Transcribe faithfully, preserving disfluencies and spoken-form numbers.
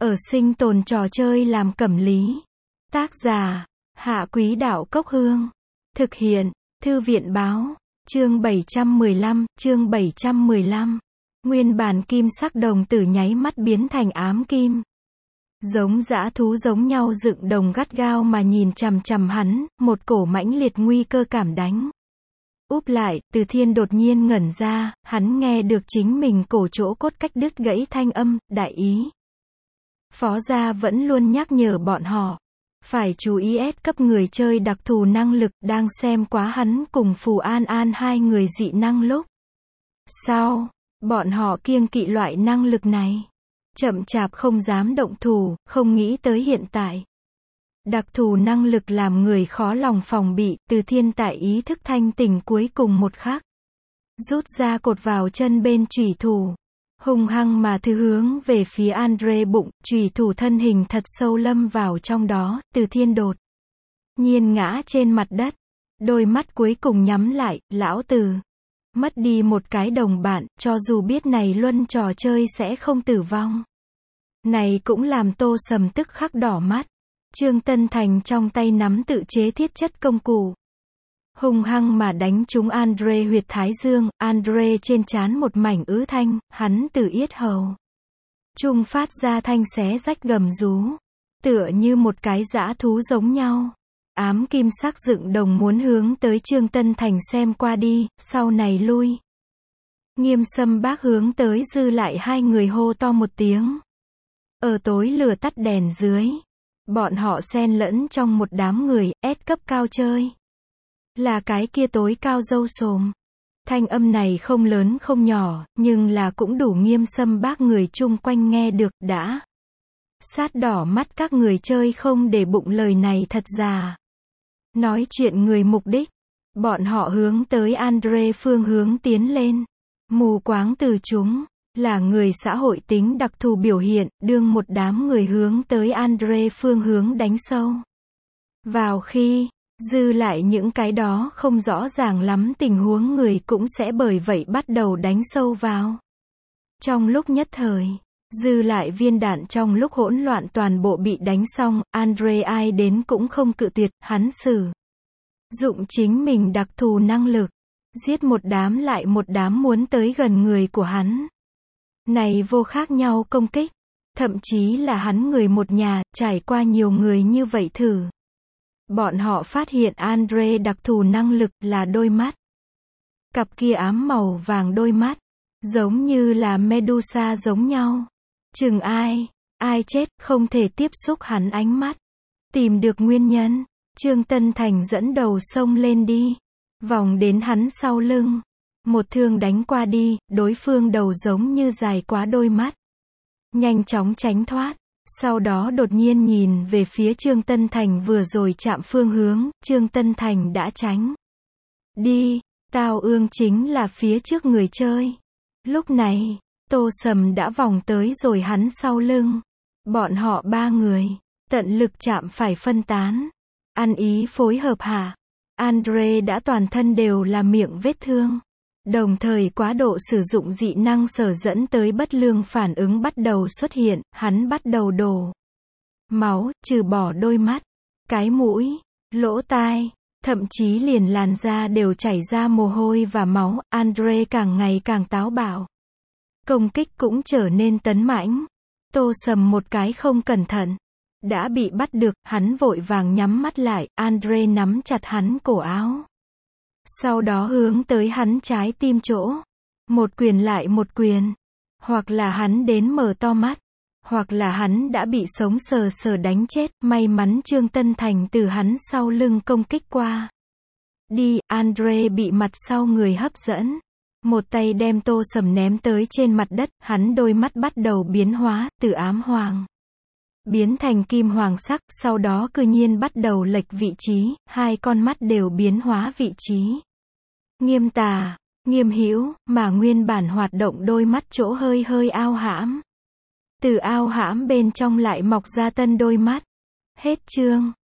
Ở sinh tồn trò chơi làm cẩm lý. Tác giả, Hạ Quý Đạo Cốc Hương. Thực hiện, Thư viện Báo. Chương bảy trăm mười lăm, chương bảy trăm mười lăm. Nguyên bản kim sắc đồng tử nháy mắt biến thành ám kim. Giống dã thú giống nhau dựng đồng gắt gao mà nhìn chằm chằm hắn, một cổ mãnh liệt nguy cơ cảm đánh. Úp lại, Từ Thiên đột nhiên ngẩn ra, hắn nghe được chính mình cổ chỗ cốt cách đứt gãy thanh âm, đại ý. Phó gia vẫn luôn nhắc nhở bọn họ, phải chú ý S cấp người chơi đặc thù năng lực, đang xem quá hắn cùng Phù An An hai người dị năng lúc. Sao, bọn họ kiêng kỵ loại năng lực này. Chậm chạp không dám động thủ, không nghĩ tới hiện tại. Đặc thù năng lực làm người khó lòng phòng bị, Từ Thiên tại ý thức thanh tỉnh cuối cùng một khắc. Rút ra cột vào chân bên chủy thủ. Hung hăng mà thư hướng về phía Andre bụng, chủy thủ thân hình thật sâu lâm vào trong đó, Từ Thiên đột nhiên ngã trên mặt đất. Đôi mắt cuối cùng nhắm lại, lão Từ. Mất đi một cái đồng bạn, cho dù biết này luân trò chơi sẽ không tử vong. Này cũng làm Tô Sầm tức khắc đỏ mắt. Trương Tân Thành trong tay nắm tự chế thiết chất công cụ. Hung hăng mà đánh trúng Andre huyệt thái dương, Andre trên trán một mảnh ứ thanh, hắn từ yết hầu trung phát ra thanh xé rách gầm rú. Tựa như một cái dã thú giống nhau. Ám kim sắc dựng đồng muốn hướng tới Trương Tân Thành xem qua đi, sau này lui. Nghiêm Sâm Bác hướng tới dư lại hai người hô to một tiếng. Ở tối lửa tắt đèn dưới. Bọn họ xen lẫn trong một đám người, S cấp cao chơi. Là cái kia tối cao râu xồm. Thanh âm này không lớn không nhỏ, nhưng là cũng đủ Nghiêm Sâm Bác người chung quanh nghe được, đã. Sát đỏ mắt các người chơi không để bụng lời này thật giả. Nói chuyện người mục đích. Bọn họ hướng tới Andre phương hướng tiến lên. Mù quáng từ chúng. Là người xã hội tính đặc thù biểu hiện, đương một đám người hướng tới Andre phương hướng đánh sâu. Vào khi, dư lại những cái đó không rõ ràng lắm tình huống người cũng sẽ bởi vậy bắt đầu đánh sâu vào. Trong lúc nhất thời, dư lại viên đạn trong lúc hỗn loạn toàn bộ bị đánh xong, Andre ai đến cũng không cự tuyệt, hắn sử dụng chính mình đặc thù năng lực, giết một đám lại một đám muốn tới gần người của hắn. Này vô khác nhau công kích, thậm chí là hắn người một nhà, trải qua nhiều người như vậy thử. Bọn họ phát hiện Andre đặc thù năng lực là đôi mắt. Cặp kia ám màu vàng đôi mắt, giống như là Medusa giống nhau. Chừng ai, ai chết, không thể tiếp xúc hắn ánh mắt. Tìm được nguyên nhân, Trương Tân Thành dẫn đầu xông lên đi. Vòng đến hắn sau lưng. Một thương đánh qua đi, đối phương đầu giống như dài quá đôi mắt. Nhanh chóng tránh thoát. Sau đó đột nhiên nhìn về phía Trương Tân Thành vừa rồi chạm phương hướng, Trương Tân Thành đã tránh. Đi, Tào Ương chính là phía trước người chơi. Lúc này, Tô Sầm đã vòng tới rồi hắn sau lưng. Bọn họ ba người, tận lực chạm phải phân tán. Ăn ý phối hợp hạ. Andre đã toàn thân đều là miệng vết thương. Đồng thời quá độ sử dụng dị năng sở dẫn tới bất lương phản ứng bắt đầu xuất hiện, hắn bắt đầu đổ máu, trừ bỏ đôi mắt, cái mũi, lỗ tai, thậm chí liền làn da đều chảy ra mồ hôi và máu. Andre càng ngày càng táo bạo. Công kích cũng trở nên tấn mãnh. Tô Sầm một cái không cẩn thận, đã bị bắt được, hắn vội vàng nhắm mắt lại, Andre nắm chặt hắn cổ áo. Sau đó hướng tới hắn trái tim chỗ. Một quyền lại một quyền. Hoặc là hắn đến mở to mắt. Hoặc là hắn đã bị sống sờ sờ đánh chết. May mắn Trương Tân Thành từ hắn sau lưng công kích qua. Đi, Andre bị mặt sau người hấp dẫn. Một tay đem Tô Sầm ném tới trên mặt đất. Hắn đôi mắt bắt đầu biến hóa, từ ám hoàng biến thành kim hoàng sắc, sau đó cư nhiên bắt đầu lệch vị trí, hai con mắt đều biến hóa vị trí. Nghiêm tà, Nghiêm Hữu, mà nguyên bản hoạt động đôi mắt chỗ hơi hơi ao hãm. Từ ao hãm bên trong lại mọc ra tân đôi mắt. Hết chương.